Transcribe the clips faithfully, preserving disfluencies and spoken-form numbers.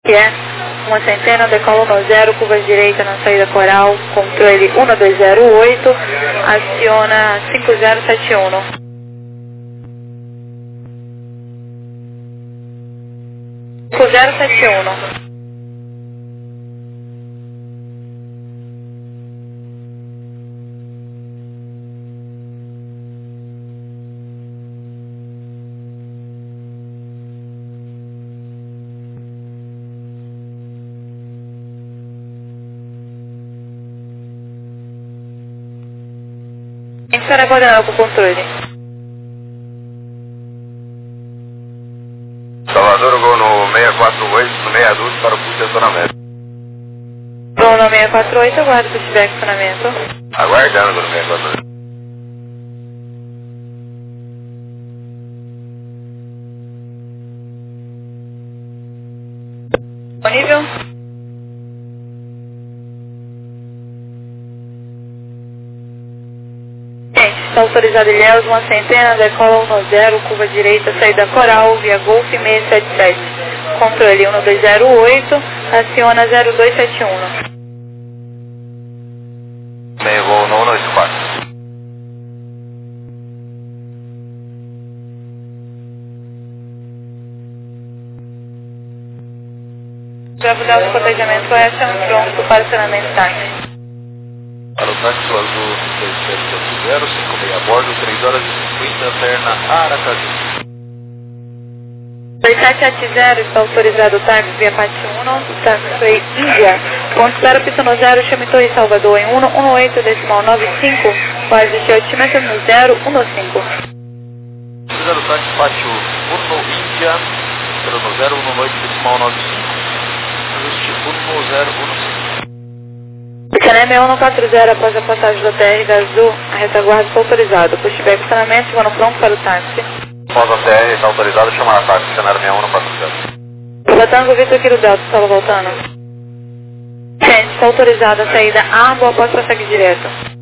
Que é uma centena, decola um zero, curva direita na saída coral, controle um dois zero oito, aciona cinco zero sete um. cinco zero sete um. Espera aguardando com o controle. Salvador, gol no seis quatro oito, no meia dúzia para o push de acionamento. Gol no seis quatro oito, aguardo push de acionamento. Aguardando no seis quatro oito. Disponível? Está autorizado Ilhéus, uma centena, decola um zero, curva direita, saída coral, via Golf seis sete sete. Controle um dois zero oito, aciona zero dois sete um. Meio gol no um oito quatro. Bravo Delta, cotejamento S um, pronto para acionamento táxi. Para o táxi azul seis sete sete zero, cinco meia a bordo, três horas e cinquenta, perna Aracaju. seis sete sete zero, está autorizado o táxi via Pati um, táxi Índia. Ponto zero, pista no zero, chame Torre Salvador em um um oito decimal nove cinco, quase de altímetro no zero um cinco. Autorizado o táxi Pati um, Índia, zero no zero um oito decimal nove cinco, ajuste um zero um cinco. Caneme um quatro zero, após a passagem da T R da Azul, a retaguarda está autorizada. Pushback estacionamento, vando pronto para o táxi. Após a T R está autorizado, chamar a táxi, cenário seis um quatro zero. Batango Vitor Quiro Delta, estava voltando. Gente, está autorizada a saída Arbo, após prossegue direto.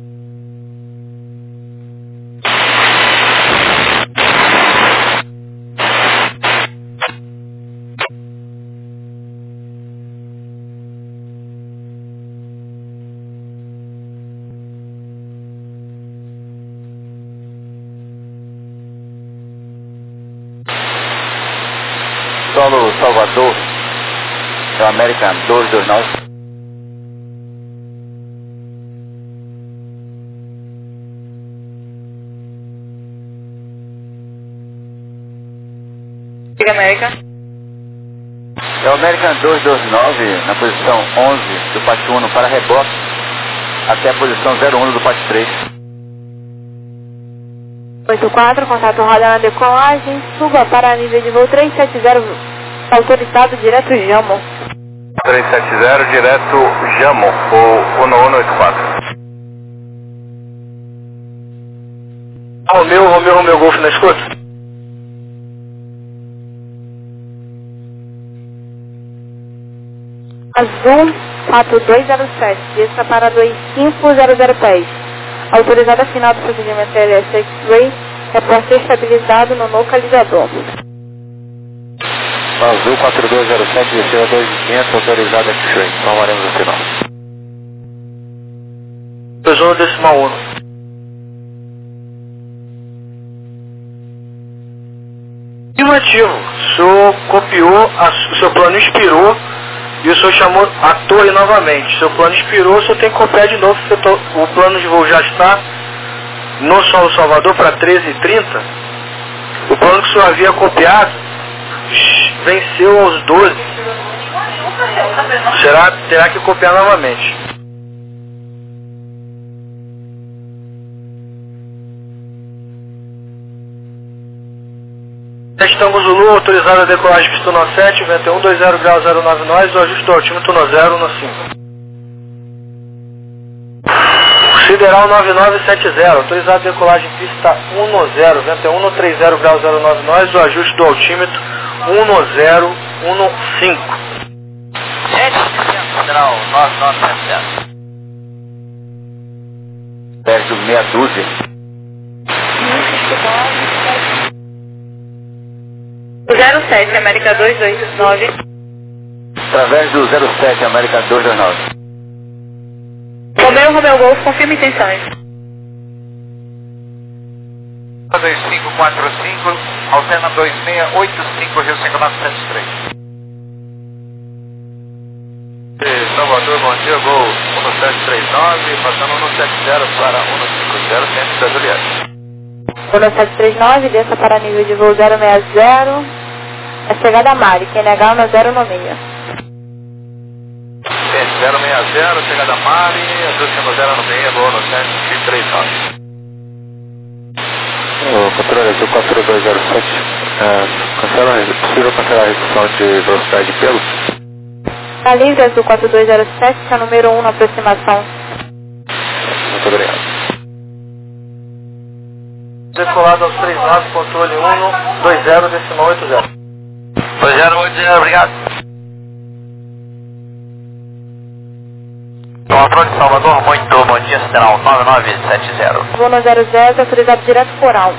Solo Salvador, é o American dois dois nove. Diga América. É o American dois dois nove, na posição onze do Pati um para reboque, até a posição zero um do Pati três. oito quatro, contato roda na decolagem, suba para nível de voo três sete zero, autorizado direto Jamo. três sete zero, direto Jamo, ou um um oito quatro. Romeu, Romeu, Romeu, Golf na escuta. Azul quatro dois zero sete, desça para dois cinco zero zero pés. Autorizada final do procedimento L S X-Ray, é para ser estabilizado no localizador. Azul quatro dois zero sete, desceu a dois mil e quinhentos, autorizada X-Ray. Informaremos o final. dois um decimal um. Afirmativo. O senhor copiou, a, o seu plano expirou e o senhor chamou a torre novamente. Seu plano expirou, o senhor tem que copiar de novo, porque o plano de voo já está no Solo Salvador para treze e trinta. O plano que o senhor havia copiado venceu aos doze. Será, terá que copiar novamente. Estamos Zulu, autorizada a decolagem pista no sete, vento um dois zero grau zero nove nós, o ajuste do altímetro no zero no cinco. Sideral nove nove sete zero, autorizada a decolagem pista um no zero, vento um três zero grau zero nove nós, o ajuste do altímetro um no zero um no cinco. Sideral nove nove sete zero. Perto meia dúzia. zero sete, América dois dois nove. através do zero sete América dois dois nove. Romeu, Romeu Golf, confirma intenções. dois cinco quatro cinco, alterna dois seis oito cinco, Rio cinco nove sete três. Salvador, bom dia, Gol um sete três nove, passando um sete zero para um cinco zero, centro da Juliette. um sete três nove, desça para nível de voo zero seis zero, é chegada a Mari, Q N H um zero nove seis. zero seis zero, chegada a Mari, azul cinco zero nove seis, Gol um sete três nove. O controle azul quatro dois zero sete, é, cancela, é possível cancelar a redução de velocidade de pelo? Tá livre, azul quatro dois zero sete, é número um na aproximação. Muito obrigado. Decolado aos três nove, controle um dois zero, decimal oito zero. dois zero oito zero, obrigado. Controle de Salvador, muito bom dia, Sideral nove nove sete zero. Voo no zero zero, autorizado direto Coral.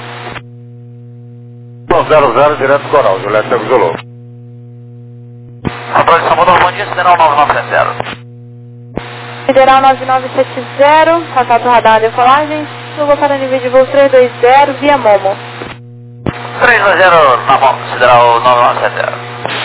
zero zero, direto Coral, Juliette Zulu. Controle de Salvador, bom dia, Sideral nove nove sete zero. Federal nove nove sete zero, contato radar decolagem, suba para nível de voo três dois zero, via Momo. três dois zero, na mão, Sideral nove nove sete zero.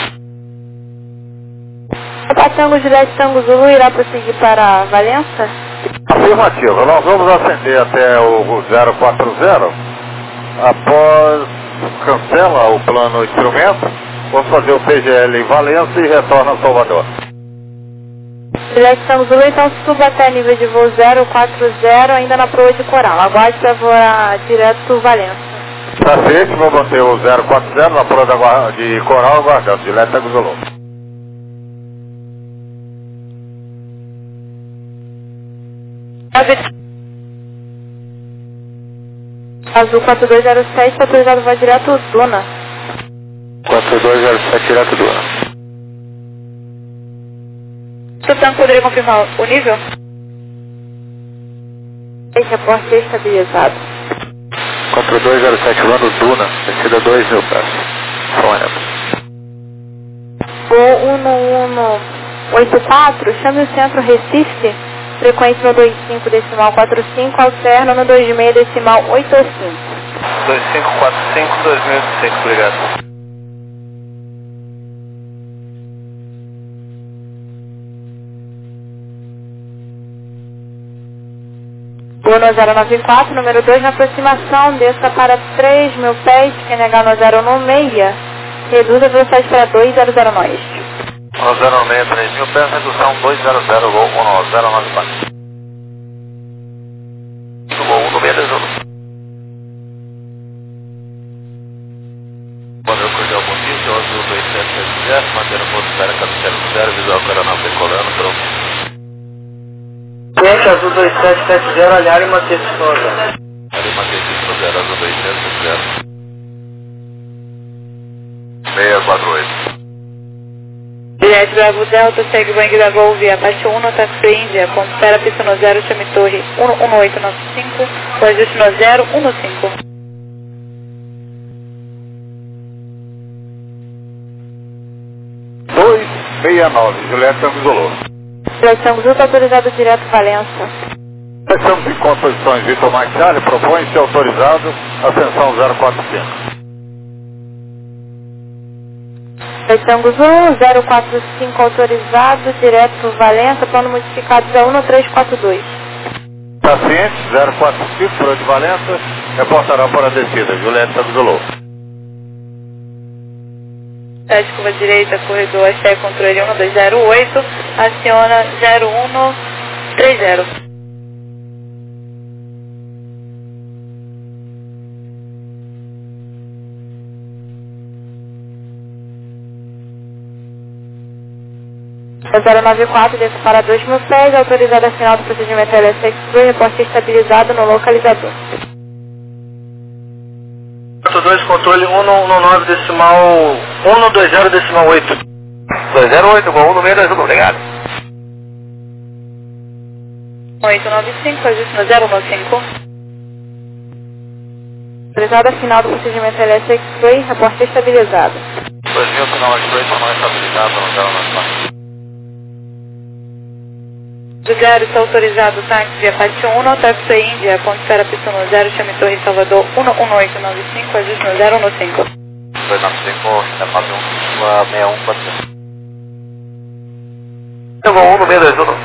A Tango Juliette Tango Zulu irá prosseguir para Valença? Afirmativo, nós vamos ascender até o zero quatro zero, após cancela o plano instrumento, vamos fazer o P G L em Valença e retorna a Salvador. Juliette Tango Zulu, então suba até nível de voo zero quatro zero, ainda na proa de Coral, aguarde para voar direto Valença. Tá feito, vou manter o zero quatro zero na proa da, de Coral, aguardando, Juliette Tango Zulu. Azul quatro dois zero sete, autorizado vai direto Duna. quatro dois zero sete, direto Duna. Portanto, poderia confirmar o nível? Esse reporte é estabilizado. quatro dois zero sete, Lando Duna, descida dois mil pés. Fônix. Voo um um oito quatro, chame o centro Recife, frequência no dois cinco decimal quatro cinco, alterna no dois seis decimal oito cinco. dois cinco quatro cinco, dois mil e seis, obrigado. Voo no zero nove quatro, número dois na aproximação, desça para três mil pés, Q N H no zero nove seis, reduz a velocidade para dois zero zero nós. um zero nove seis, três mil pés, redução dois zero zero, Gol um zero nove quatro. Gol um nove zero. Padrão Cordial, bom dia, seu azul dois sete sete zero, mantendo o ponto zero, cabeceira do zero, visual Coronel decolando, pronto. Cliente azul dois sete sete zero, aliar e manter esse zero. Ali manter esse zero, azul dois sete sete zero. seis quatro oito. Juliette Bravo Delta, segue o Bang da Gol via Apache um, táxi Índia, ponto espera pista no zero, chame torre um um oito nove cinco, o ajuste no zero um cinco. dois seis nove, Juliette Tango Zulu. Juliette Tango Zulu está autorizado direto Valença. Nós estamos em composições Vitor Machado, propõe-se autorizado, ascensão zero quatro cinco. Juliette Tango Zulu, zero quatro cinco autorizado, direto Valença, plano modificado zero um três quatro dois. Paciente, zero quatro cinco, proa de Valença, reportará para a descida, Juliette Tango Zulu. Sete curva direita, corredor, Axé, controle um dois zero oito, aciona zero um três zero. zero nove quatro, desce para dois mil pés, autorizada a final do procedimento L S X dois, reporte estabilizado no localizador. quatro dois, controle um nove decimal, um dois zero decimal oito. dois zero oito, Gol um nove dois, obrigado. oito nove cinco, ajuste no zero nove cinco. Autorizada a final do procedimento L S X dois, reporte estabilizado. dois mil, final de dois, não estabilizado, no zero nove quatro. zero, está autorizado o táxi via Pátio um, táxi Índia, ponto espera pista no zero, chame Torre Salvador um um oito nove cinco, ajuste no zero um cinco. dois nove cinco, da Pátio um, seis um quatro zero. Chegou um no meio dois um.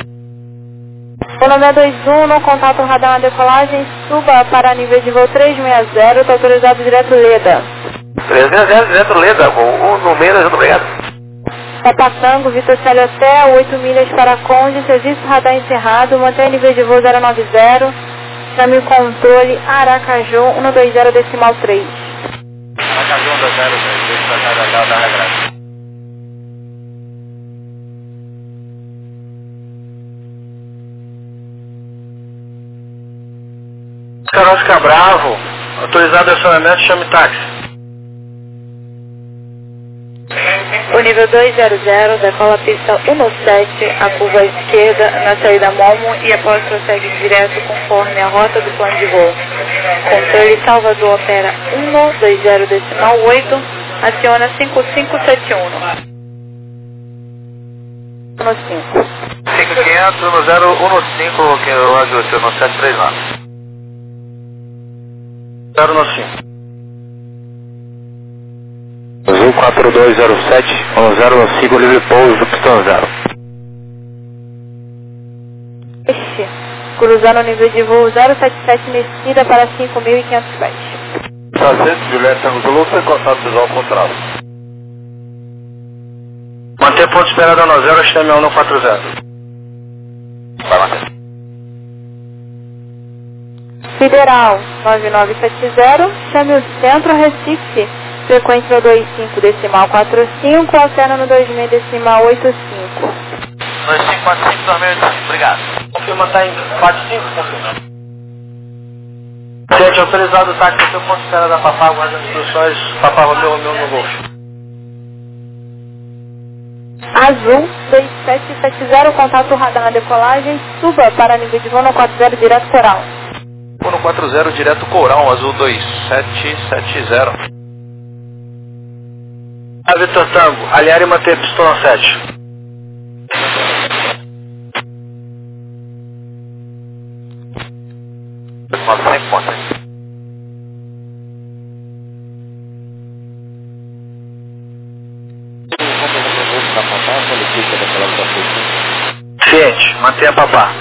O nome é dois um, no contato radar na decolagem, suba para nível de voo trezentos e sessenta, está autorizado direto Leda. trezentos e sessenta, direto Leda, com um no meio dois um, obrigado. Papatango, Vitor Célio Hotel, oito milhas para Conde, serviço radar encerrado, mantém nível de voo zero nove zero, chame o controle Aracaju um dois zero decimal três. Aracaju um dois zero, deixa eu carregar da regra. Carol fica bravo, autorizado acionamento, chame táxi. O nível dois zero zero, decola a pista um sete, a curva à esquerda na saída Momo e após prossegue direto conforme a rota do plano de voo. Controle Salvador opera um dois zero decimal oito, aciona cinco cinco sete um. um cinco. cinco quinhentos, um zero um cinco, que eu ajuste no sete três nove. zero um cinco. Azul quatro dois zero sete, um zero um cinco, livre pouso, pistão zero. Este, cruzando o nível de voo zero sete sete, descida para cinco mil e quinhentos pés. Sargento Juliette Tango Zulu, sem contato visual ao contrário. Manter ponto esperado no zero, H T M L um quatro zero. Vai manter. Federal nove nove sete zero, chame o centro Recife, frequência no dois cinco decimal quatro cinco, alterna no dois seis decimal oito cinco. dois cinco quatro cinco, dois seis oito cinco, obrigado. Confirma, está em quatro cinco, confirma. Gente, autorizado o táxi, seu ponto espera da Papá, aguarda as instruções, Papá Romeu, Romeu no Golfo. Azul dois sete sete zero, contato radar na decolagem, suba para nível de voo no quatro zero direto Coral. um quatro zero, direto Coral, azul dois sete sete zero. A Vitor Tango, aliar e manter pistola sete. nove cem pontos. Ciente, mantenha Papá.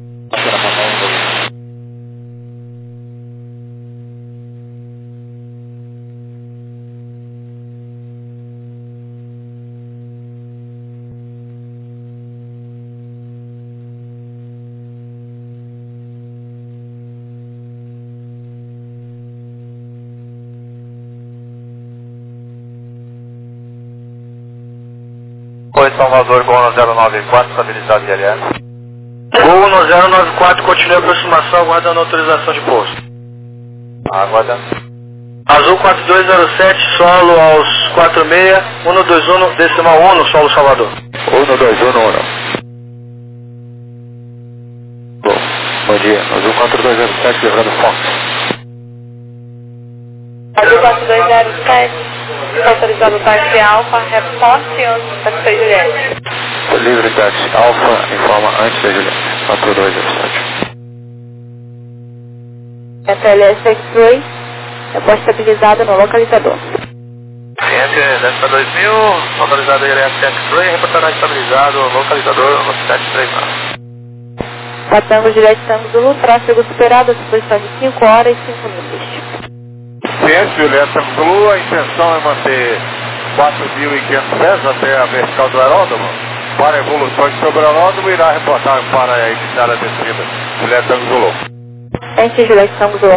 Oi, Salvador, Gol zero nove quatro, estabilizado de L S. Gol no zero nove quatro, continue a aproximação, aguardando a autorização de pouso. Aguardando. Azul quatro dois zero sete, solo aos quatro seis, um dois um, decimal um, solo Salvador. um dois um um. Bom, bom dia. Azul quatro dois zero sete, lembrando Fox. Azul quatro dois zero sete, autorizado o táxi Alfa, reporte onde táxi Juliette. Livre táxi Alfa, informa antes da Juliette. quatro dois zero sete. F L S X-Ray, reporte estabilizado no localizador. Cliente desta dois mil, autorizado L S X-Ray, reportará estabilizado, localizador no sete três nove. Patango Juliette Tango Zulu, tráfego superado, disposição de cinco horas e cinco milhas. Ciente, Juliette Tango Zulu, a intenção é manter quatro mil e quinhentos pés até a vertical do aeródromo. Para evoluções sobre o aeródromo, irá reportar para iniciar a descida. Juliette Tango Zulu. Ciente, Juliette Tango Zulu.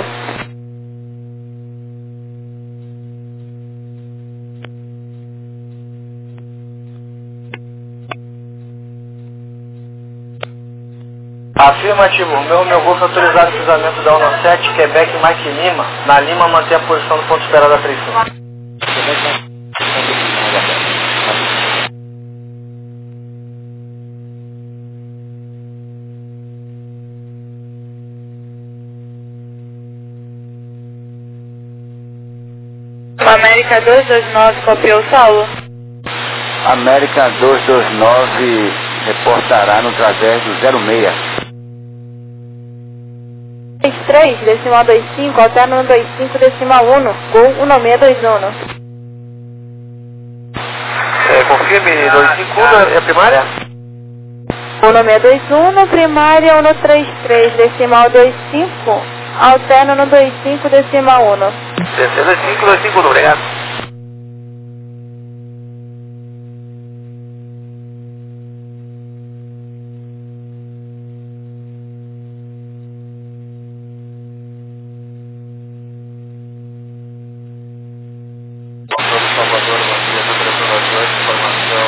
Afirmativo, meu, meu Golfo autorizado o cruzamento da um sete, Quebec, Mike Lima. Na Lima, mantém a posição do ponto esperado a três cinco. América dois dois nove, copiou Saulo. América dois dois nove, reportará no trajeto zero seis. vinte e três, decimal vinte e cinco, alterno no vinte e cinco, decimal um, Gol um seis dois um. É, confirme, dois cinco um é a primária? um seis dois um, primária um três três, decimal vinte e cinco, alterno no vinte e cinco, decimal um. dois cinco, dois cinco um, obrigado. Salvador, bom dia, número dois, informação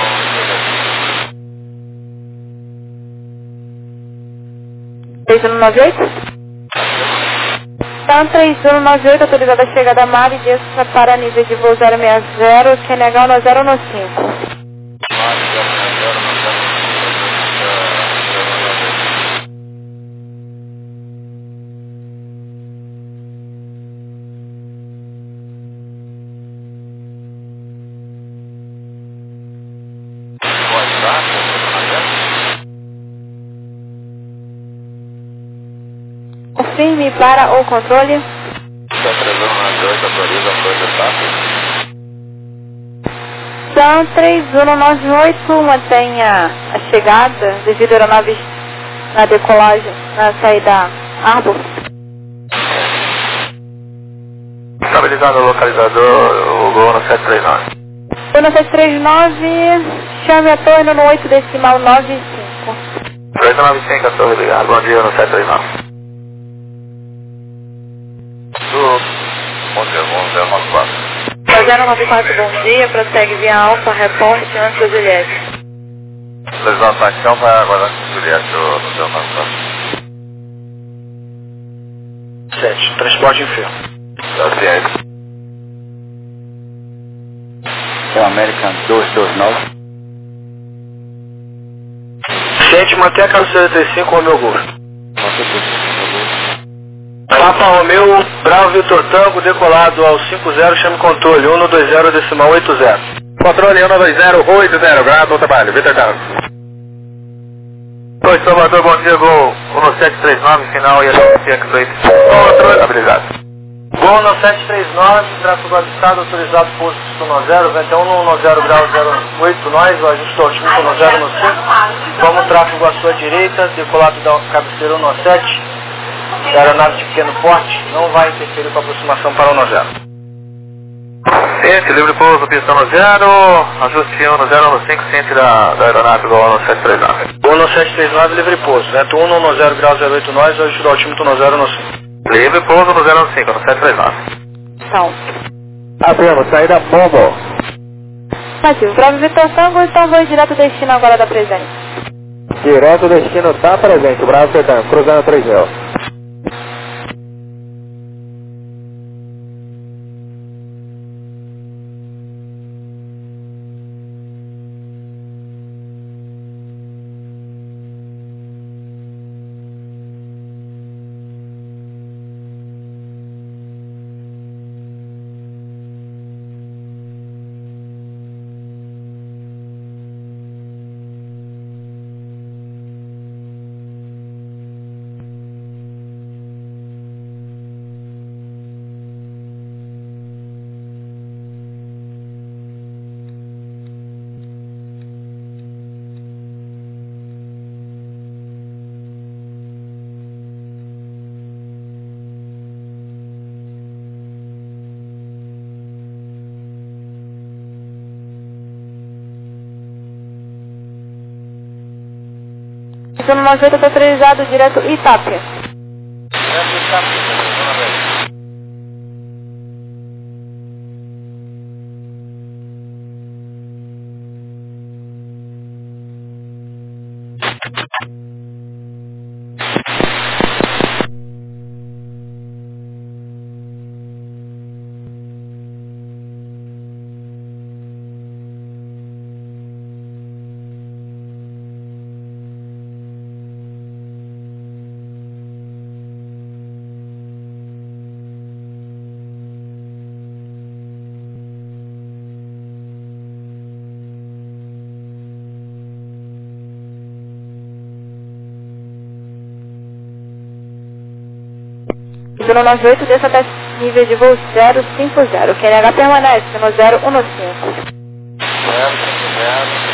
três um nove oito? Então, três um nove oito, autorizada a chegada a Mari, desça para nível de voo zero seis zero, Q N H no zero um cinco. Confirme para o controle. São três um nove oito, mantenha a chegada devido à aeronave na decolagem, na saída Arbor. Estabilizado o localizador, o Gol no sete três nove. Gol no sete três nove, chame a torre no oito decimal nove cinco. oito nove cinco, a torre ligada, bom dia no sete três nove. Bom dia, bom dia, nove quatro. zero nove quatro, bom dia, prossegue via Alfa, reporte antes da Juliette. Legislação vai aguardar com Juliette no seu nove quatro. sete, transporte enfermo. Ciência. É o American dois dois nove. Ciente, mantém a carroceria trinta e cinco com o meu gol. Papa Romeu, Bravo Vitor Tango, decolado ao cinco zero, chame controle, um dois zero, decimal oito zero. Controle um dois zero oito zero, grado, bom trabalho, Vitor Tango. Oi, Salvador, bom dia, Gol um sete três nove, final e a cinco dois. Controle estabilizado. Gol no sete três nove, tráfego avistado, autorizado posto um zero, vento um zero grau zero oito, nós, o ajuste altimetro um zero no cinco, toma o tráfego à sua direita, decolado da cabeceira um sete, aeronave de pequeno porte, não vai interferir com a aproximação para um zero. Ciente, livre pouso, pista no zero, ajuste um zero no cinco, ciente da, da aeronave Gol no sete três nove. Gol no sete três nove, livre pouso, vento um zero grau zero oito, nós, o ajuste do altímetro um zero no cinco. Livre pouso no zero cinco, no sete três nove. Então, Abrindo, saída Bombo. Mativo, Bravo Vitor Tango, então vou direto destino agora da presente. Direto destino tá presente, Bravo Vitor, cruzando três mil. Zona nove oito, está autorizado direto Itápia. Destino nove oito, desça até nível de voo zero cinco zero. Q N H permanece no zero um cinco. zero cinco zero.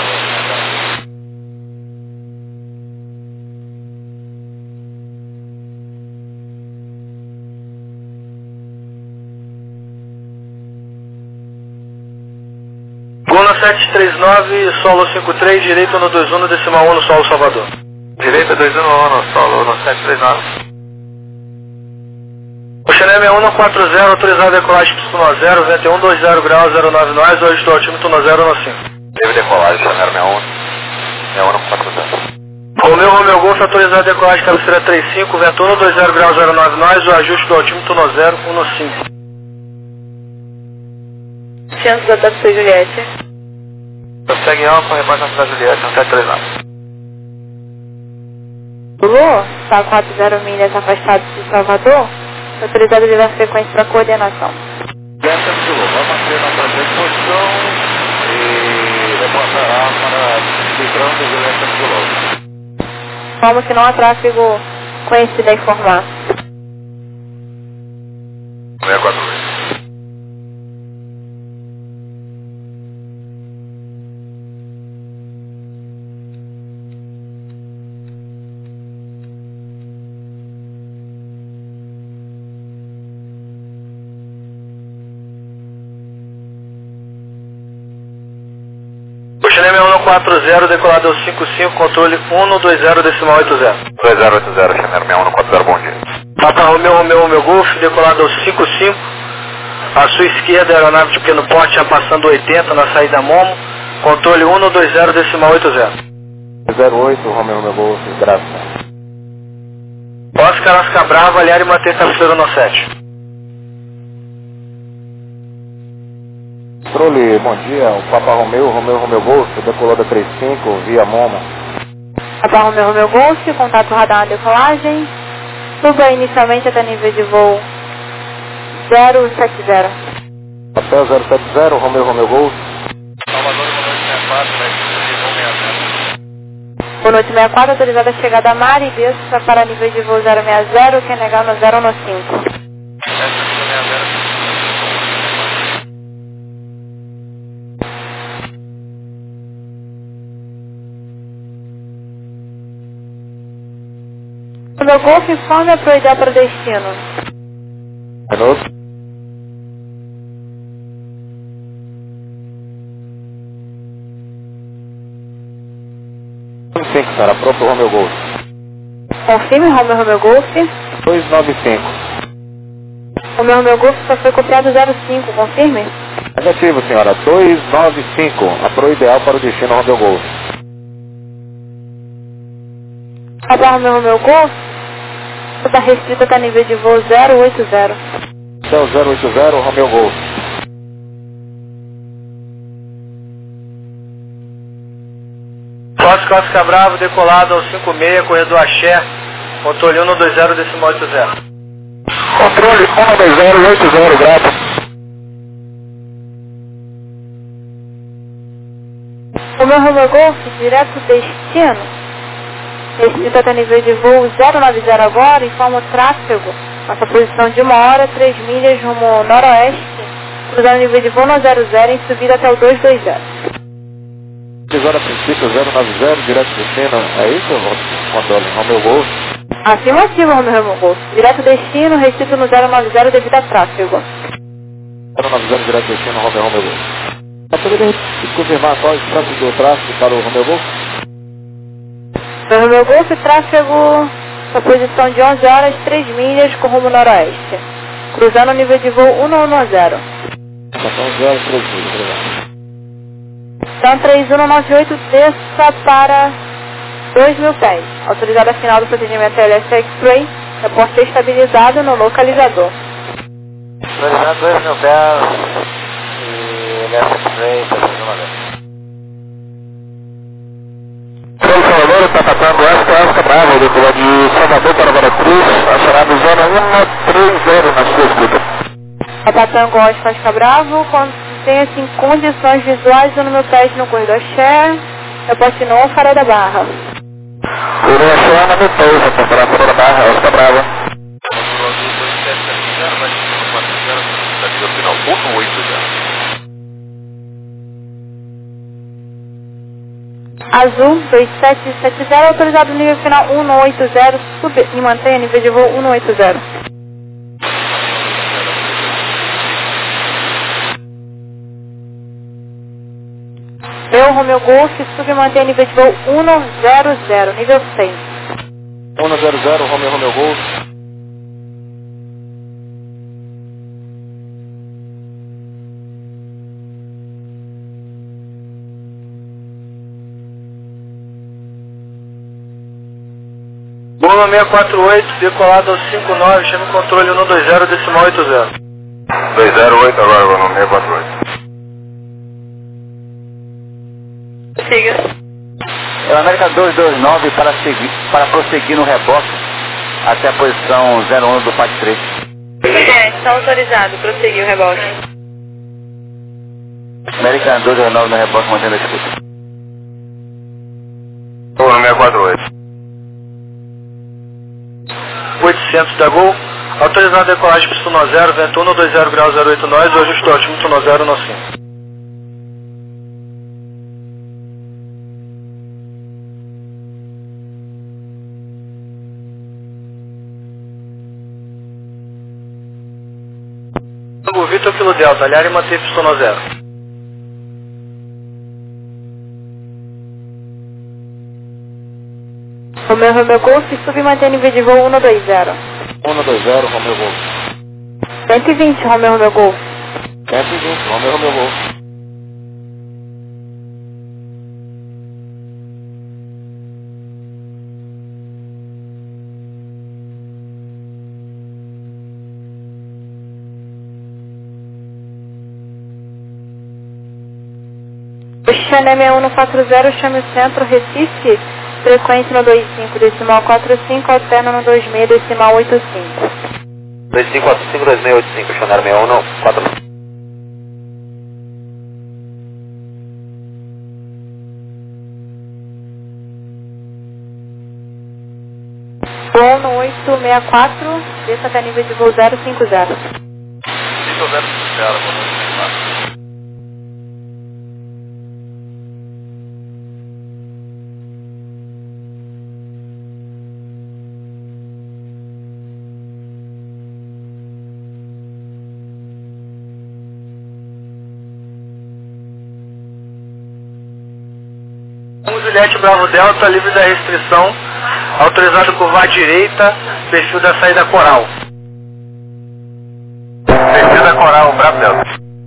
Gona sete três nove, solo cinco três, direito no dois um, decimal um no solo Salvador. Direita dois um no solo, no sete três nove. Oceanem sessenta e um quatro zero, autorizado a decolagem Y zero, vento um dois zero graus, zero nove nós, hoje estou altímetro no zero um cinco. Teve decolagem, Oceanem sessenta e um, sessenta e um quatro zero. Romeu, Romeu Golf, autorizado a decolagem, cabeceira trinta e cinco, vento um dois zero graus, zero nove nós, o ajuste do altímetro no zero um cinco. Chance da Taxi Juliette. Segue alfa, rebate na cidade Juliette, no sete três nove. Lua, está quatro zero milhas afastado de Salvador, autorizado a levar frequência para coordenação. Delta Zulu, vai manter nossa disposição e reportará para Litrão do Delta Zulu. Como que não há tráfego conhecido a informar. seis quatro dois. Oceanem sessenta e um quatro zero, decolado ao cinco cinco, controle um dois zero, decimal oito zero. dois zero oito zero, Oceanem sessenta e um quatro zero, bom dia. Papa Romeu, Romeu, Romeu Golf, decolado ao cinco cinco, à sua esquerda, aeronave de pequeno porte, já passando oitenta na saída Momo, controle um dois zero, decimal oito zero. zero oito, Romeu, Romeu Golf, graças. Oscar, Oscar Bravo, avaliar e manter cabeceira no sete. Controle, bom dia, o Papa Romeu, Romeu, Romeu Golf, decolou da trinta e cinco, via Momo. Papa Romeu, Romeu Golf, contato radar na decolagem. Suba inicialmente até nível de voo zero sete zero. Até zero sete zero, Romeu, Romeu Golf. Salvador, Romeu sessenta e quatro, vai ser voo sessenta e zero. Boa noite, sessenta e quatro, autorizada a chegada a mar e desça para nível de voo zero seis zero, Q N H no zero um cinco. Meu Golf, informe a proidel para o destino. Minuto. cinco, senhora, pronto, Romeu Golf. Confirme, Romeu, Romeu Golf. dois nove cinco. Romeu, Romeu Golf só foi copiado zero cinco, confirme. Negativo, senhora, dois nove cinco, a pro ideal para o destino Romeu Golf. Papa Romeu, Romeu Golf. Está restrita até nível de voo zero oito zero. Céu zero oito zero, Romeu Golf. Oscar, Oscar Bravo, decolado ao cinco seis, corredor Axé, controle um dois zero, decimal oito zero. Controle um dois zero oito zero, graças. Romeu, Romeu Golf, direto destino. Restrita até nível de voo zero nove zero agora, informa o tráfego. Nossa posição de uma hora, três milhas rumo noroeste, cruzando o nível de voo no zero zero em subida até o dois dois zero. Decisão a princípio zero nove zero, direto destino, é isso, controle, Romeu Golf? Afirmativo, Romeu, Romeu Golf. Direto destino, restrito no zero nove zero devido a tráfego. zero nove zero, direto destino, Romeu, Romeu Golf. Para poder confirmar qual é o tráfego do tráfego para o Romeu Golf? Romeu Golf, tráfego, sua posição de onze horas, três milhas com rumo noroeste, cruzando o nível de voo um um zero. Então zero três milhas, obrigado. Então três um nove oito, desça para dois mil pés. Autorizada final do procedimento L S X-Ray, reporte estabilizado no localizador. Autorizado dois mil pés e L S X-Ray, estacionando uma vez. Salvador, está atacando Oscar, Oscar Bravo, decolou de Salvador para Veracruz, acionado zona um três zero na sua escuta. Atatango Oscar, Oscar Bravo, tenha-se em condições visuais do número pés no corredor Xé, reporte não Farol da Barra. Corredor Xé, número três, reportará Farol da Barra, Oscar Bravo. Azul dois sete sete zero, autorizado nível final um um oito zero, sub e mantenha nível de voo um um oito zero. Eu, Romeo Golf, sub e mantenha nível de voo um um zero zero, nível cem. um um zero zero, Romeo Romeo Golf. Boma seiscentos e quarenta e oito, decolado ao cinco nove, chama o controle um dois zero, decimal oito zero. dois zero oito agora, Boma seiscentos e quarenta e oito. Siga. É o América dois dois nove para, seguir, para prosseguir no reboque até a posição zero um do P A C três. É, está autorizado, prosseguir o reboque. América dois dois nove no reboque, mantendo a escuta. Boma seiscentos e quarenta e oito. oitocentos da Gol, autorizado a decolagem para Suno zero, vento um dois zero grau zero oito nós, hoje estou ótimo, Suno zero no cinco. Vitor Kilo Delta, aliar e manter Suno zero. Romeo Romeo Golf, sub e mantém nível de voo um dois zero. um dois zero, Romeo Golf. cento e vinte, Romeo Romeo Golf. cento e vinte, Romeo Romeo Golf. Xané seis um quatro zero, chame o centro, Recife, frequência no dois cinco, decimal quatro cinco, alterna no dois seis, decimal oito cinco. dois cinco quatro cinco dois seis oito cinco, Xané seis um quatro cinco. Bom no oito seis quatro, desça até nível de voo zero cinco zero. cinco zero cinco zero, Boma. Juliette Bravo Delta, livre da restrição, autorizado curvar à direita, perfil da saída Coral. Perfil da Coral, Bravo Delta.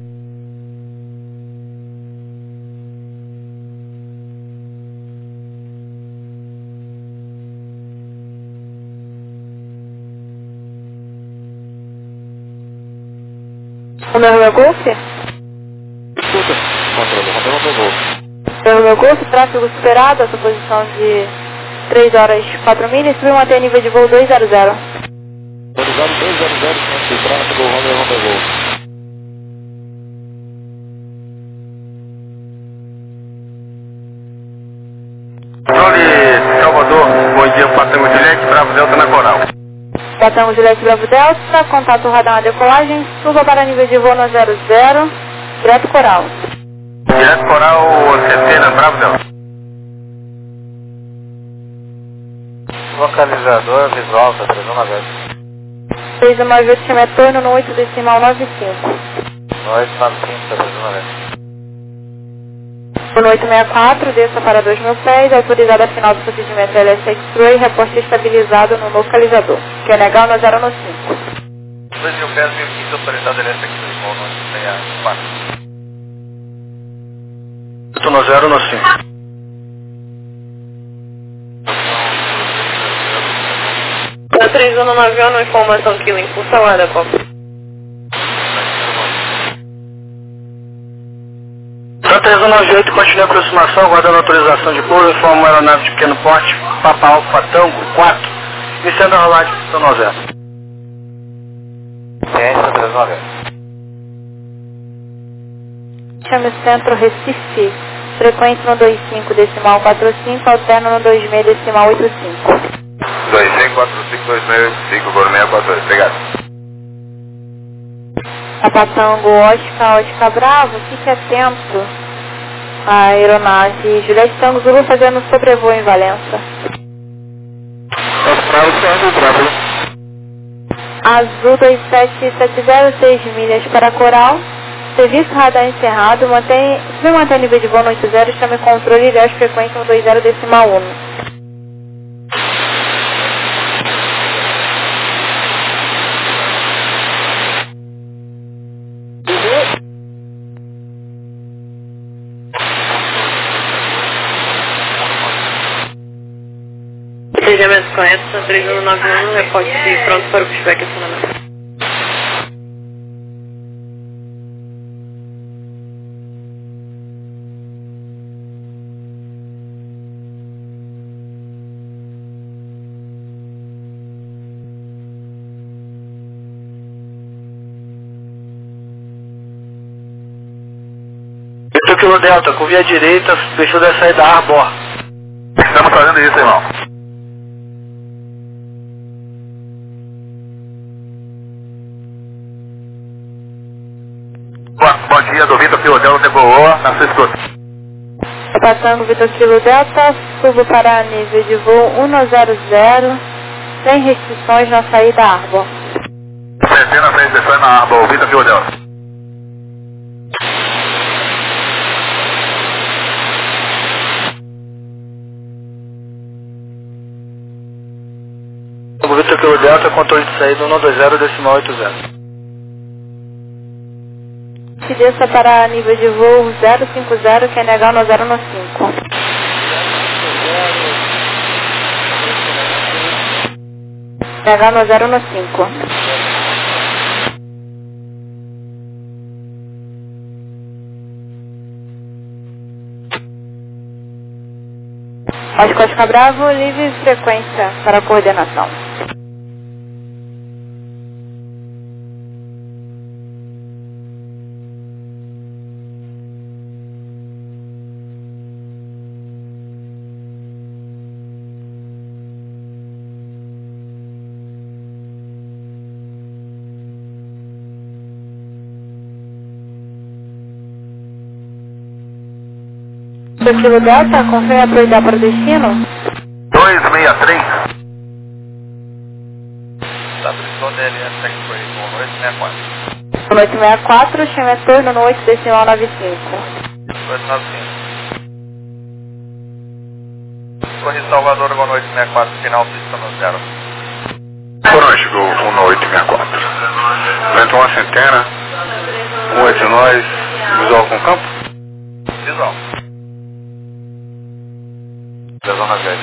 Romeo Romeo Golf? Escuta, controle, Romeo Romeo Golf. Romeo Romeo Golf, tráfego superado, a sua posição de três horas e quatro milhas, sub e mantém nível de voo dois zero zero. Autorizado dois zero zero, centro de tráfego, Romeo Romeo Golf. Controle Salvador, bom dia, Patango Juliette, Bravo Delta na Coral. Patango Juliette Bravo Delta, contato radar na decolagem, suba para nível de voo no zero zero, direto Coral. Direto Coral, Centena, Bravo Delta. Localizador visual, tá três um nove oito. seis um nove oito, chama retorno no oito decimal nove cinco. oito nove cinco, tá três um nove oito. No oito seis quatro, desça para dois mil pés, autorizado a final do procedimento L S X-Ray, reporte estabilizado no localizador, que é legal no zero no cinco. dois mil pés, mil quinze, autorizado L S X-Ray, bom, não sei a quatro. Suno zero no cinco. Na três um nove um, informação que o impulso salada, qual? Tá três um nove oito, continua a aproximação, aguardando autorização de pouso, informa uma aeronave de pequeno porte, Papa Alfa Tango quatro, iniciando a rolagem de Suno zero. Ciência, três um nove oito. Chame o centro Recife, frequência no dois cinco decimal quatro cinco, alterno no dois seis decimal oito cinco. dois cinco quatro cinco dois seis oito cinco, Boma seiscentos e quarenta e oito, obrigado. Papatango Oscar, Oscar Bravo, fique atento à aeronave Juliette Tango Zulu fazendo sobrevoo em Valença. Bravo, Tango, Bravo. Azul dois sete sete zero, seis milhas para Coral. Serviço radar encerrado. Mantém, se mantém nível de voo no oito zero, chame controle e frequência um dois zero decimal um. Planejamento correto, São três um nove um, reporte de pronto para o pushback acionamento. Vitor Kilo Delta, com via direita, deixou de sair da Arbor. Estamos fazendo isso, irmão. Bom dia, do Vitor Kilo Delta, decolou na sua escuta. Passando Vitor Kilo Delta, subo para nível de voo um zero zero, sem restrições na saída Arbor. Centena sem restrições na Arbor, Vitor Kilo Delta. Vitor Kilo Delta, controle de saída um dois zero decimal oito zero. Se desça para nível de voo zero cinco zero, Q N H no zero cinco. Q N H no zero cinco. Oscar Oscar Bravo, livre frequência para coordenação. Vitor Kilo Delta, confirme a prioridade para o destino. dois seis três. Tá, responde L S X-Ray, um oito seis quatro. um oito seis quatro, chame retorno no oito decimal nove cinco. oito nove cinco. Corre Salvador, boa noite, seis quatro, final, pista no zero. Boa noite, Gol um oito seis quatro. Vento uma centena, um oito nós, visual com campo? Visual. Da zona verde.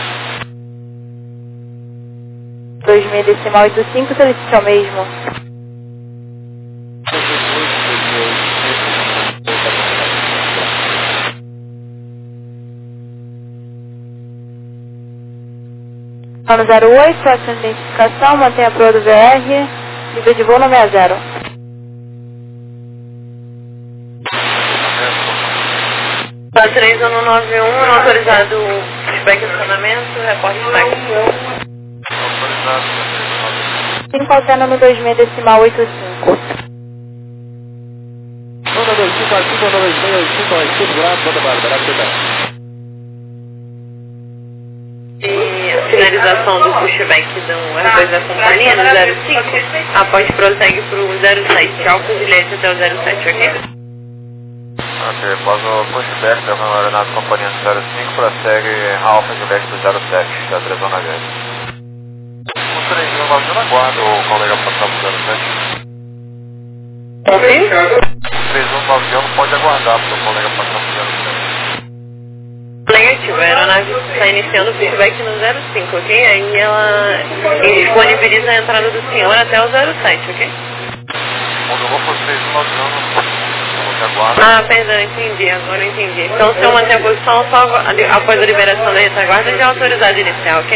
dois meia decimal oito cinco, solicite ao mesmo. Ano zero oito, ação de identificação, mantenha a proa do V R, nível de voo no seis zero. três um nove um, não autorizado pushback acionamento, reporte de taxi. Autorizado, cinco altena no dois meia decimal oito cinco. Nona dois cinco a cinco, nona dois seis, cinco a cinco, Bravo, Santa Bárbara, aceitado. E a finalização do pushback do R dois da companhia no zero cinco, após prossegue para o zero sete, Alfa Juliette até o zero sete, ok? Ok, após o pushback da aeronave companhia zero cinco, prossegue Alfa Juliette do zero sete, da três zona verde. O três um nove um aguarda o colega passar pro zero sete. Ok? três um nove um pode aguardar para o colega passar pro zero sete. Negativo, a aeronave está iniciando o pushback no zero cinco, ok? Aí ela disponibiliza a entrada do senhor até o zero sete, ok? Quando eu vou para o três um nove um, aguarda. Ah, perdão, entendi, agora eu entendi. Então o senhor mantém a posição só após a liberação da retaguarda já autorizada inicial, ok?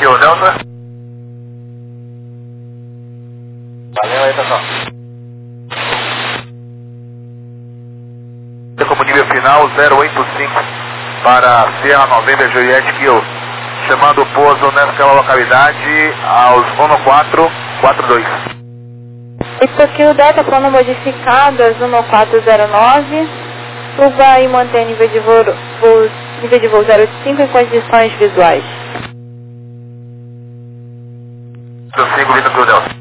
o Delta. Valeu aí, pessoal. Como nível final, zero oito cinco para Sierra November Juliette Kilo. Chamando o pouso nessa localidade aos um quatro quatro dois. Isso aqui o Delta plano modificado, às um quatro zero nove. Suba e mantém nível de voo, voo, nível de voo zero oito cinco em condições visuais. zero cinco, Vitor Cruz Delta.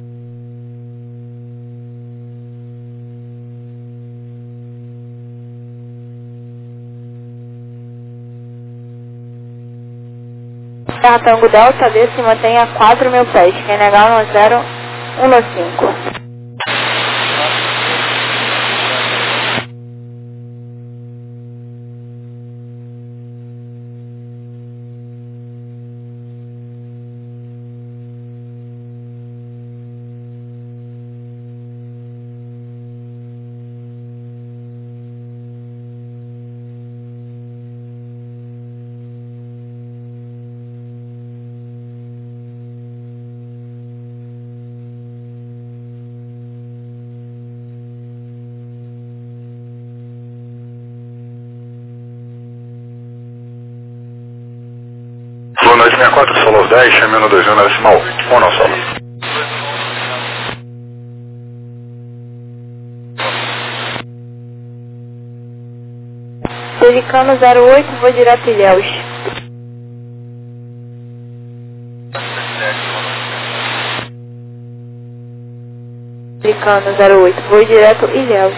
Terra Tango Delta, desce e mantém a quatro mil pés. Q N H um zero um cinco. Boa noite, sessenta e quatro, Solo dez, chamando dois um na decimal um, não solo. Pelicano zero oito, vou direto Ilhéus. Pelicano zero oito, vou direto Ilhéus.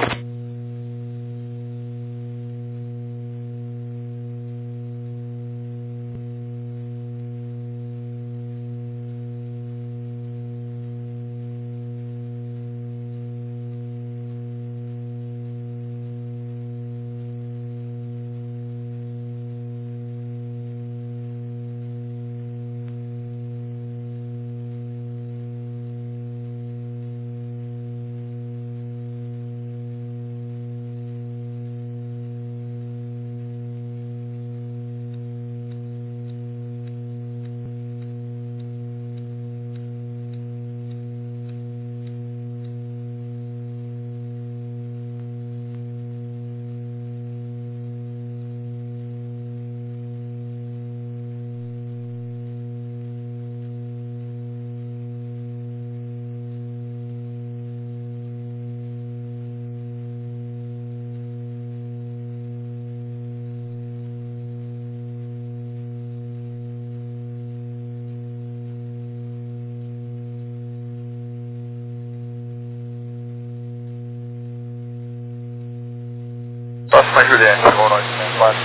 Próxima Juliette, boa noite, sessenta e quatro.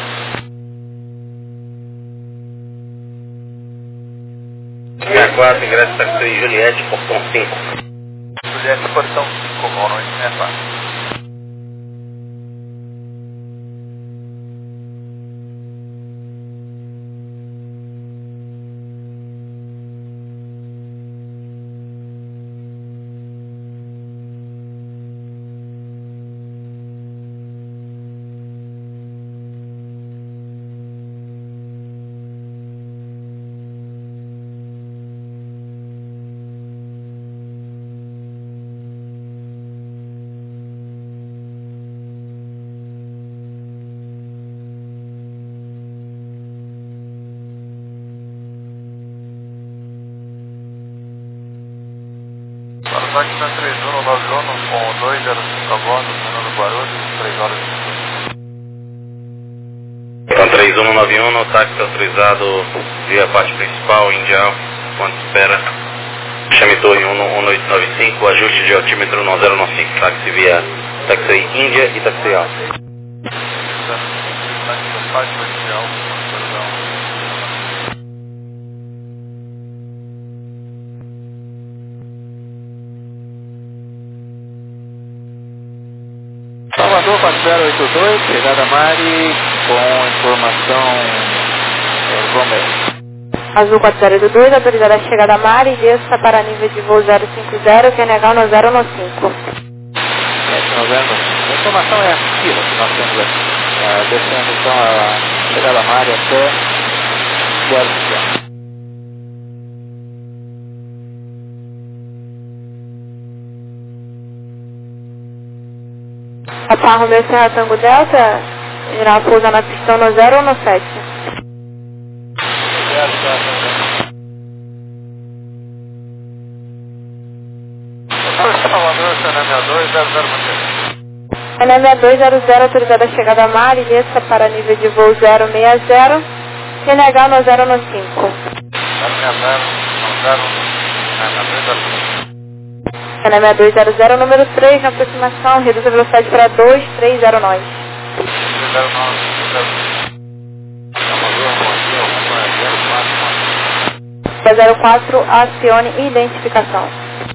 sessenta e quatro, ingresso táxi Juliette, portão cinco. Juliette, portão cinco, boa noite, sessenta e quatro. Táxi na três um nove um com dois zero cinco a bordo, Fernando Guarulhos, três horas e Então três um nove um, táxi autorizado via parte principal, Índia, quanto espera. Chame torre um oito nove cinco, ajuste de altímetro um zero um cinco, táxi via táxi Índia e táxi Alfa. Salvador quatro zero oito dois, chegada Mari com informação é, Romero. Azul quatro zero oito dois, autorizada a chegada a Mari e desça para nível de voo zero cinco zero, Q N H um zero um cinco. sete novembro. A informação é ativa que nós temos aqui. Ah, descendo então a chegada a Mari até zero cinco zero. Papa Romeu Serra Tango Delta, irá pousar na pista no zero ou no sete? Salvador, C N M dois zero zero C N M dois zero zero, autorizada a chegada a mar e desça para nível de voo zero seis zero, Q N H no zero no cinco. C N M dois zero zero, número três, na aproximação, reduz a velocidade para dois três zero nove. zero quatro, acione identificação.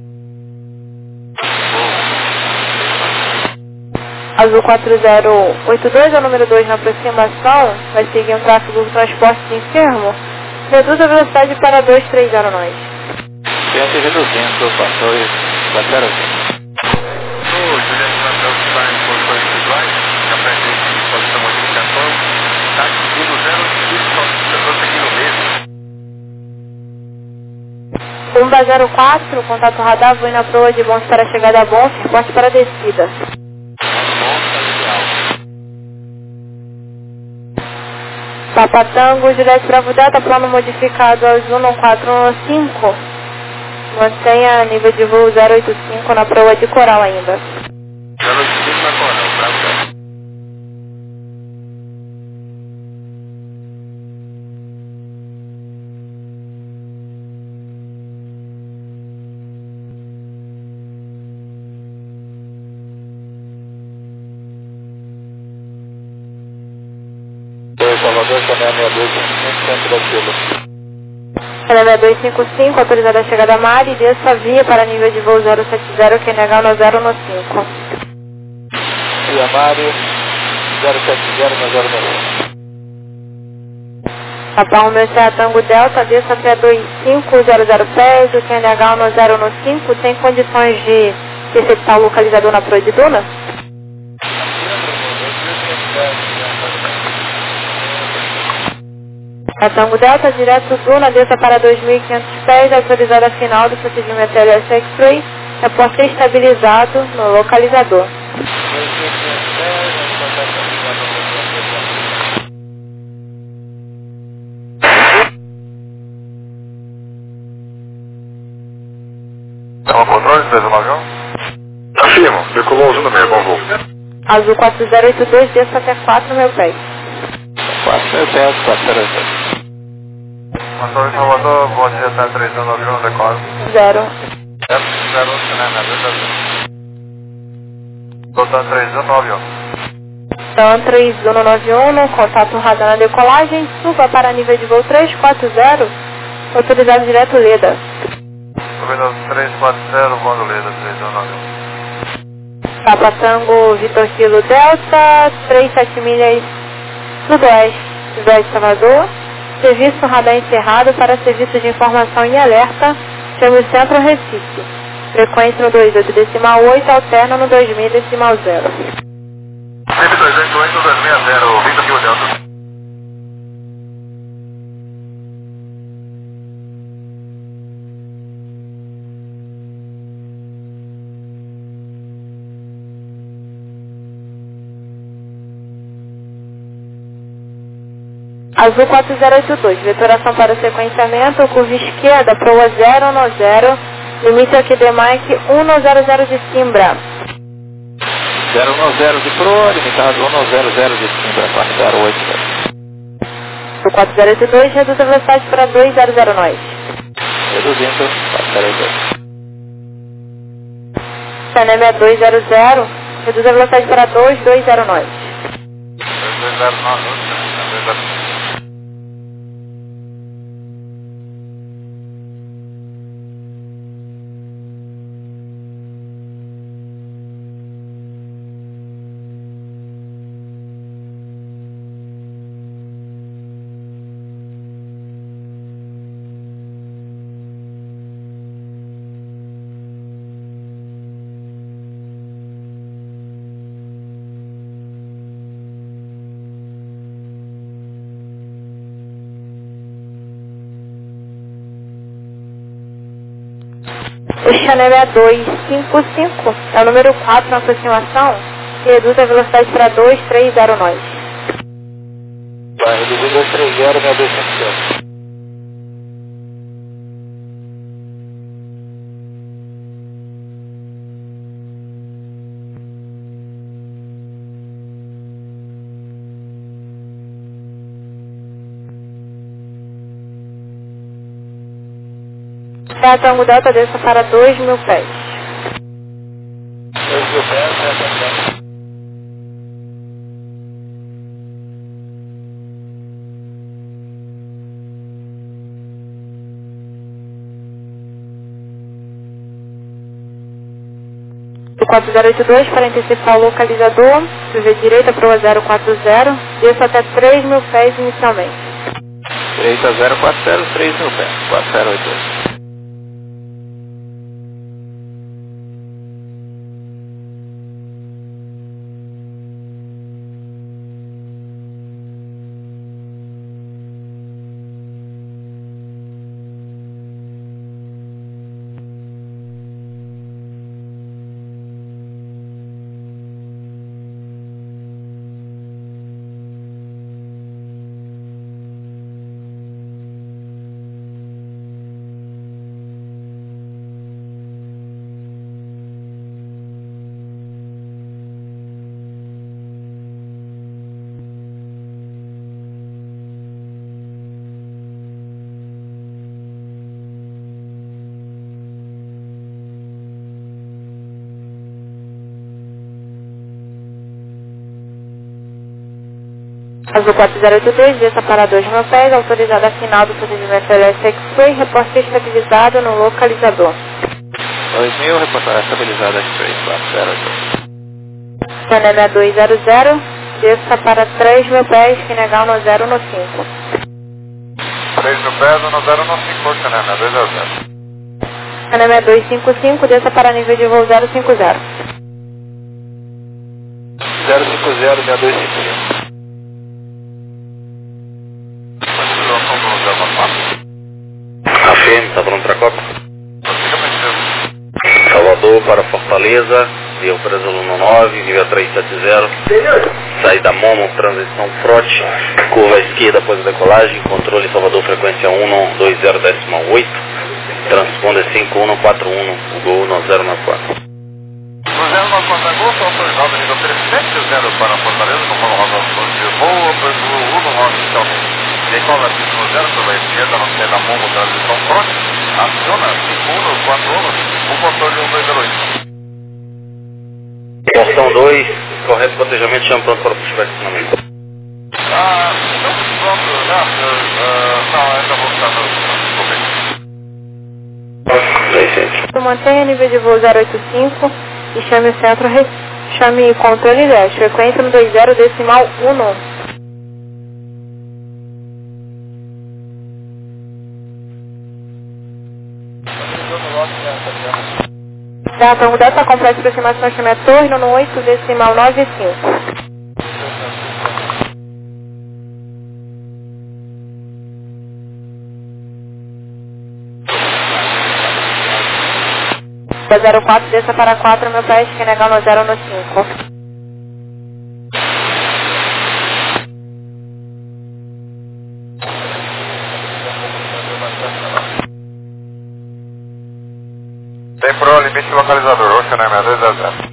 Azul quatro zero oito dois, é o número dois na aproximação, vai seguir um tráfego do transporte de enfermo, reduz a velocidade para dois três zero nove. Gente reduzindo, passou e vai zero zero. O Juliette Matheus está em posições individuais, já prende de posição modificação, está seguindo zero cinco, estou seguindo mesmo. Umba zero quatro, contato radar, voe na proa de bons para a chegada a bom, reporte para a descida. Papa Tango, Juliette Bravo Delta, plano modificado aos um quatro um cinco. Mantenha nível de voo zero oito cinco na proa de Coral ainda. zero oito cinco na Coral, Bravo Delta. Salvador, C N M dois cinco cinco, centro da fila. C N M dois cinco cinco, autorizada a chegada a mar e desça via para nível de voo zero sete zero, Q N H no zero no cinco. Via Mari, zero sete zero no zero no Papa Romeu Serra Tango Delta, desça até dois cinco zero zero pés, o Q N H no zero no cinco, tem condições de receptar o localizador na proa de Duna? A Tango Delta, direto Duna, desça para dois mil e quinhentos pés, autorizada a final do procedimento L S X-Ray, reporte estabilizado no localizador. Toma controle, três um nove um? Afirmo, decolou o no meio, bom voo. Azul quatro zero oito dois, desça até quatro mil pés. quatro mil pés, quatro zero oito. Motor Salvador, bom dia, tá três um nove um, decola. Zero. zero zero, C N M dois zero. Doutor três um nove um. Então, três um nove um, contato radar na decolagem, suba para nível de voo três quatro zero, autorizado direto Leda. Subindo três quatro zero, voando Leda, três um nove um. Papa Tango, Vitor Kilo Delta, três sete milhas sudoeste, cidade de Salvador. Serviço radar encerrado para serviços de informação e alerta, chama o Centro Recife. Frequência no dois oito decimal oito, alterna no dois mil decimal zero. Sempre dois oito oito, dois seis zero, Vitor Kilo Delta. Azul quatro zero oito dois, vetoração para o sequenciamento, curva esquerda, proa zero no zero, limite aqui de Mike um no zero zero de Simbra. zero no zero de proa, limitado um no zero zero de Simbra, quatro zero oito dois. O quatro zero oito dois reduz a velocidade para dois zero zero nove. Reduzindo, quatro zero oito dois. C N M dois zero zero, reduz a velocidade para dois dois zero nove. dois zero nove, dois zero nove. O Chanel é dois cinco cinco, é o número quatro na aproximação, reduz a velocidade para dois três zero nós. Vai, reduzir dois três zero, seis dois cinco zero. Tá, Tango Delta, desça para dois mil pés. dois mil pés, né, tá. Do quatro zero oito dois para antecipar o localizador, V direita para o zero quatro zero, desça até três mil pés inicialmente. Direita zero quatro zero, três mil pés, quatro zero oito dois. Azul quatro zero oito dois, desça para dois mil pés, autorizada a final do procedimento L S X-Ray, reporte estabilizado no localizador. dois mil, reportagem estabilizada X-Ray, quatro zero oito dois. Canema dois zero zero, desça para três mil pés, Finegal no zero um cinco. três mil pés no zero um cinco, Canema dois zero zero. Canema dois cinco cinco, desça para nível de voo zero cinco zero. zero cinco zero, seis dois cinco zero. A F M, está pronto para a Copa? Salvador para Fortaleza, via Presa Luna nove, nível três sete zero. Saída Momo, transição Frote, curva à esquerda após a decolagem, controle Salvador, frequência um dois zero decimal oito, transponder cinco um quatro um, Gol no zero nove quatro. No zero nove quatro agosto, autorizado nível três sete zero para Fortaleza, conforme a rotação de voo, apertou um no nove inicialmente. Decola pista no zero, sobre a esquerda, na saída Momo, transição Frote, aciona cinco um quatro um, o controle um dois zero oito. Portão dois, correto planejamento, chama pronto para o puxback de estacionamento. Ah, não, pronto, não, uh, não, ainda vou ficar no correto. Mantenha nível de voo zero oito cinco e chame o centro, chame controle dez, frequência no dois zero decimal um. Data, um data completa de aproximação chama torre no oito decimal nove cinco. zero quatro, desça para quatro mil pés, que negar no zero no cinco. Tem pro limite localizador, Oceanemia dois zero zero.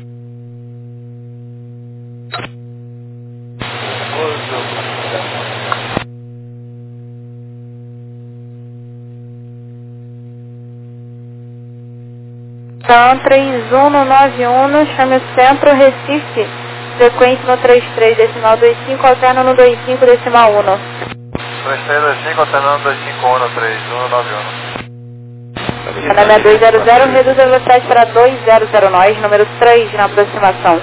Então, três um no nove um, chame o centro, Recife, frequência no trinta e três decimal vinte e cinco, alterna no vinte e cinco decimal um. trinta e três vinte e cinco, alternando dois cinco um, três um nove um. Canal dois zero zero, reduz a velocidade para dois zero zero nós, número três na aproximação.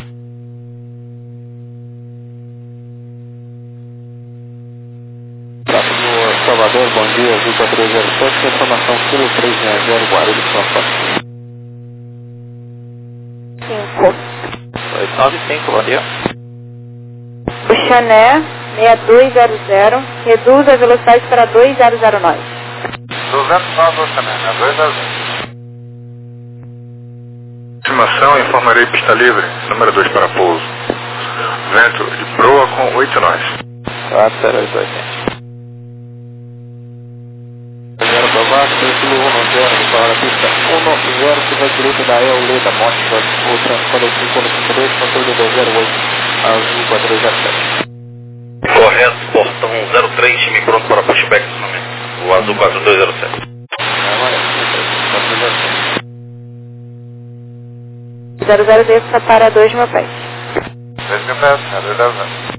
Tráfego Salvador, bom dia, Azul quatro zero sete, informação Kilo três zero zero, Guarulhos, São Paulo. cinco. oito nove cinco, bom dia. O Chané, seis dois zero zero, reduz a velocidade para dois zero zero nós. duzentos nove, Oceanemia dois zero zero. aproximação, informarei pista livre, número dois para pouso. Vento de proa com oito nós. quatro zero oito oito. zero para baixo, veículo um zero para a pista um zero, que vai direito da El Leda, Monte, o transcoletivo cinco dois, controle dois zero oito, azul quatro dois zero sete. Correto, portão zero três, time pronto para pushback no momento. O azul quatro dois zero sete. zero zero desça para dois mil pés. dois mil pés, zero zero zero.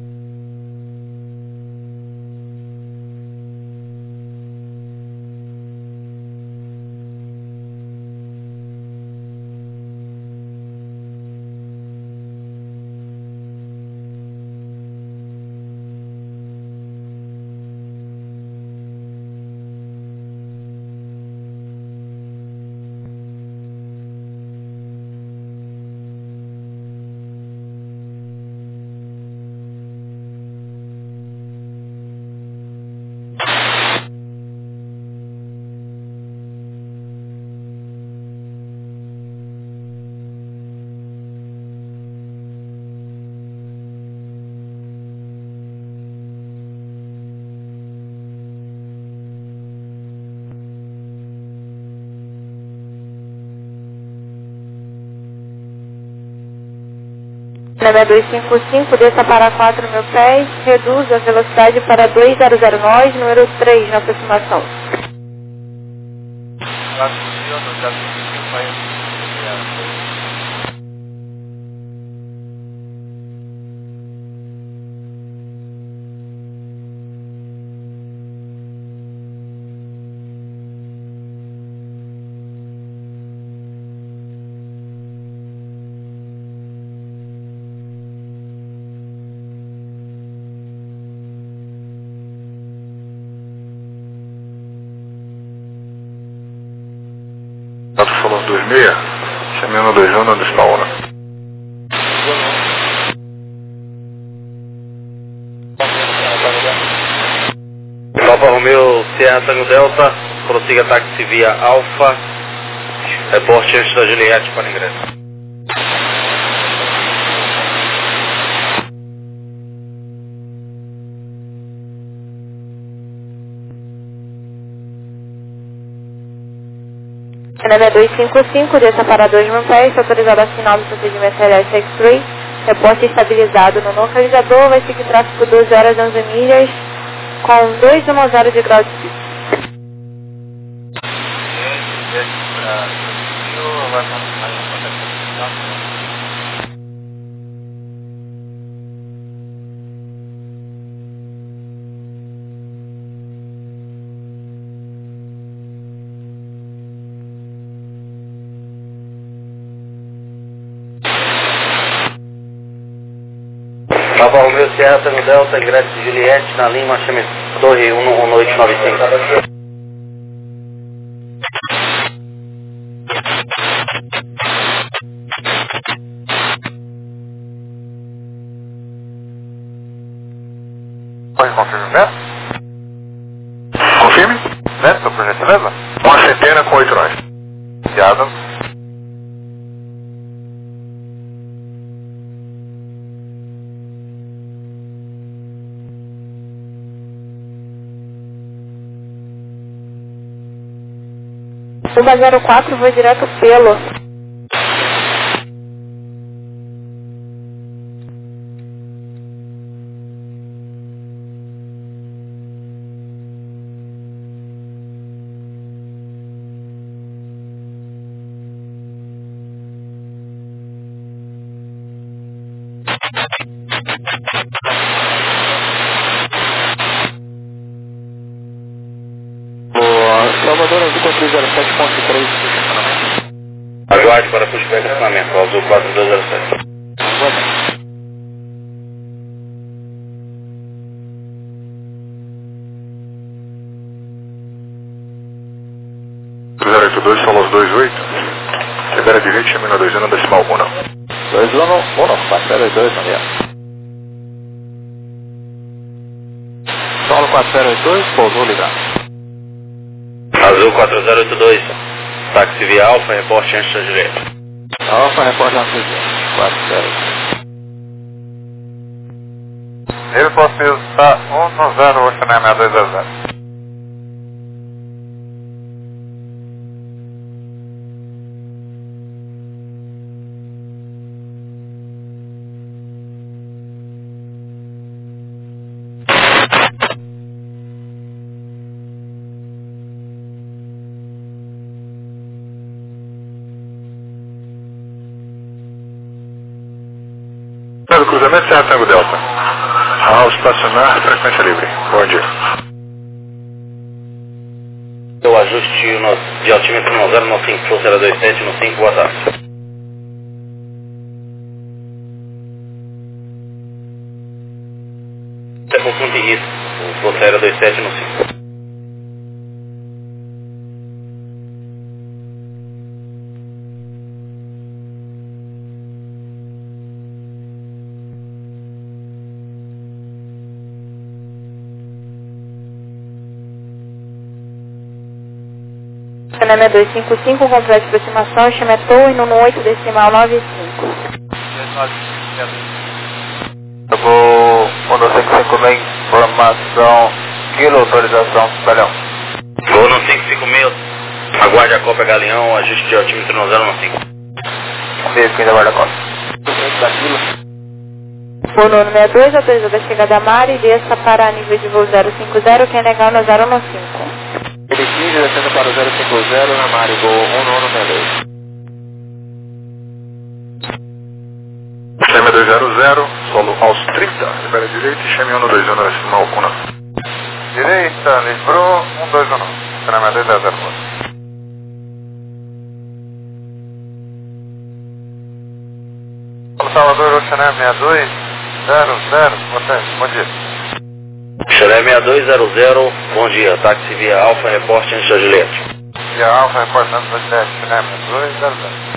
Número dois cinco cinco, desça para quatro mil pés, reduz a velocidade para dois zero zero nós, número três na aproximação. Alto falando dois seis, chamando dois um na despauna. Alfa Romeo, Sierra Tango Delta, prossiga táxi via Alfa, reporte antes da Juliette para ingresso. Número dois cinco cinco, desça para dois mil pés, autorizado a final do procedimento L S X três, reporte estabilizado no localizador, vai seguir tráfego doze horas e onze milhas, com dois um zero de grau de piso. Alfa Romeo, Sierra Tango Delta, ingresso de Juliette na Lima, chame Torre um oito nove cinco. Pode confirmar o vento? Confirme. Vento, por gentileza? Uma centena com oito nós. Obrigado. Cuba zero quatro, vou direto pelo. Salvador, azul quatro zero sete ponto três, Aguarde para pushback de estacionamento, azul quatro dois zero sete. zero oito dois, solos dois oito. Libera direito, chame dois um, decimal um. dois um, um, quatro zero oito dois, Maria. Solo quatro zero oito dois, pousou ligado. Azul quatro zero oito dois, táxi via Alfa, reporte antes da Juliette. Alfa, reporte na quatro zero. Ele possível está um zero, Ocean Air seis dois zero zero. Do cruzamento Serra Tango Delta. Ao estacionar, frequência livre. Bom dia. O ajuste no, de altímetro no zero no cinco, Flow zero dois sete no cinco, boa tarde. Você confunde isso, o Flow zero dois sete no cinco. Cinema dois cinco cinco, complexo de aproximação, Chemetou e no oito decimal nove cinco. Eu vou, quando cinco cinco meia, informação, quilo, autorização, espelhão. Vou no cinco cinco seis, aguarde a Copa Galeão, ajuste de altímetro no zero no cinco. Beijo, quem aguarda a Copa. Vou no sessenta e dois, autorizada a chegada a mar e desça para nível de voo zero cinco zero, quem negar no zero no cinco. Ele quinze, descendo para o zero cinco zero, na Marigo um no sessenta e dois. Chame dois zero zero, solo aos trinta, libera direita e chame um dois um, decimal um. Direita, livrou, um dois um. Cinema dois zero zero. Salvador, Ocean Air seis dois zero zero, bom dia. Xeré seis dois zero zero, bom dia, táxi via Alfa, reporte antes da Juliette. Via Alfa, reporte antes da Juliette, Xeré seis dois zero zero.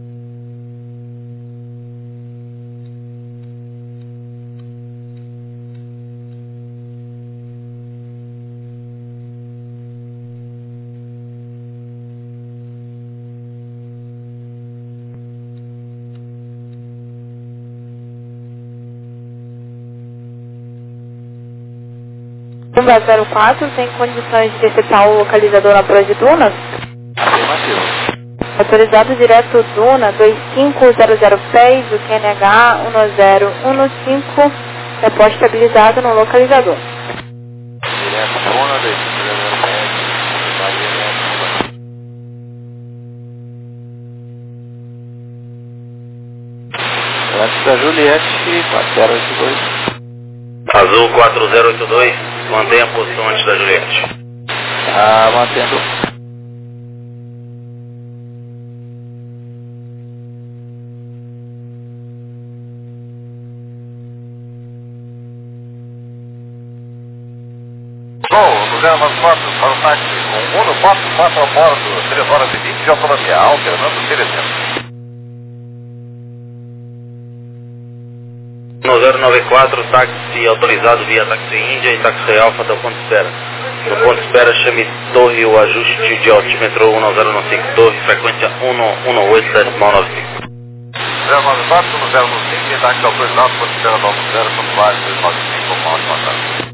um zero quatro, tem condições de detectar o localizador na proa de Dunas? Afirmativo. Autorizado direto Duna dois cinco zero zero pés, o Q N H um zero um cinco, reporte estabilizado no localizador. Direto Duna dois cinco zero zero pés, antes da Juliette, quatro zero oito dois. Azul quatro zero oito dois, mantenha a posição antes da Juliette. Ah, mantendo. Bom, no zero nove quatro para o táxi com um quatro quatro a bordo, três horas e vinte de autonomia, alternando o descendo. No zero nove quatro, táxi autorizado via táxi Índia e táxi Alfa até o ponto de espera. No ponto de espera, chame torre o ajuste de altímetro um zero um cinco, torre frequência um um oito decimal nove cinco. zero nove quatro, no zero nove cinco, e táxi autorizado, ponto de espera do zero, ponto vários, dois nove cinco, uma ótima tarde.